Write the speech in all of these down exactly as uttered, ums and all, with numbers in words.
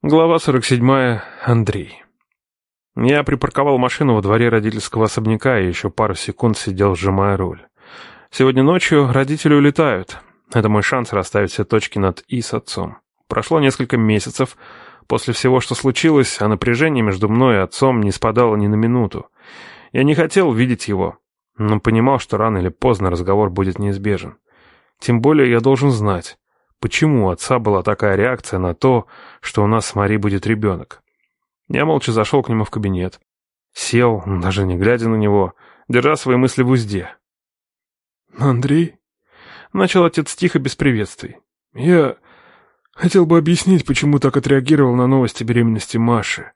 Глава сорок седьмая. Андрей. Я припарковал машину во дворе родительского особняка и еще пару секунд сидел, сжимая руль. Сегодня ночью родители улетают. Это мой шанс расставить все точки над «и» с отцом. Прошло несколько месяцев после всего, что случилось, а напряжение между мной и отцом не спадало ни на минуту. Я не хотел видеть его, но понимал, что рано или поздно разговор будет неизбежен. Тем более я должен знать, почему у отца была такая реакция на то, что у нас с Мари будет ребенок. Я молча зашел к нему в кабинет. Сел, даже не глядя на него, держа свои мысли в узде. «Андрей?» — начал отец тихо, без приветствий. «Я хотел бы объяснить, почему так отреагировал на новости беременности Маши».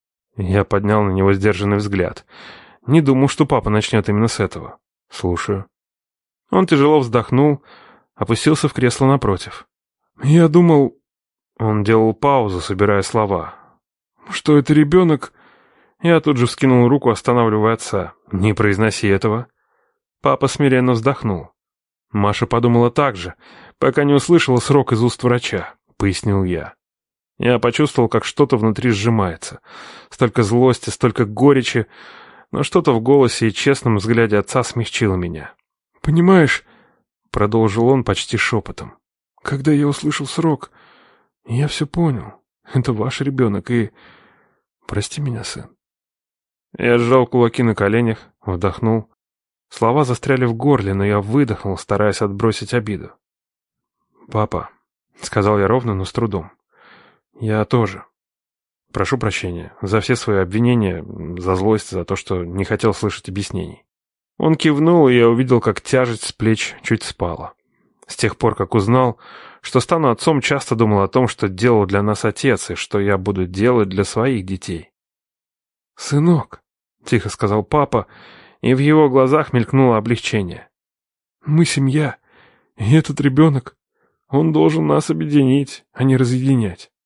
Я поднял на него сдержанный взгляд. Не думал, что папа начнет именно с этого. «Слушаю». Он тяжело вздохнул, опустился в кресло напротив. «Я думал...» Он делал паузу, собирая слова. «Что это ребенок...» Я тут же вскинул руку, останавливая отца. «Не произноси этого». Папа смиренно вздохнул. Маша подумала так же, пока не услышала срок из уст врача, пояснил я. Я почувствовал, как что-то внутри сжимается. Столько злости, столько горечи, но что-то в голосе и честном взгляде отца смягчило меня. «Понимаешь...» — продолжил он почти шепотом. «Когда я услышал срок, я все понял. Это ваш ребенок, и... Прости меня, сын». Я сжал кулаки на коленях, вдохнул. Слова застряли в горле, но я выдохнул, стараясь отбросить обиду. «Папа», — сказал я ровно, но с трудом, — «я тоже. Прошу прощения за все свои обвинения, за злость, за то, что не хотел слышать объяснений». Он кивнул, и я увидел, как тяжесть с плеч чуть спала. С тех пор, как узнал, что стану отцом, часто думал о том, что делал для нас отец, и что я буду делать для своих детей. «Сынок», — тихо сказал папа, и в его глазах мелькнуло облегчение. «Мы семья, и этот ребенок, он должен нас объединить, а не разъединять».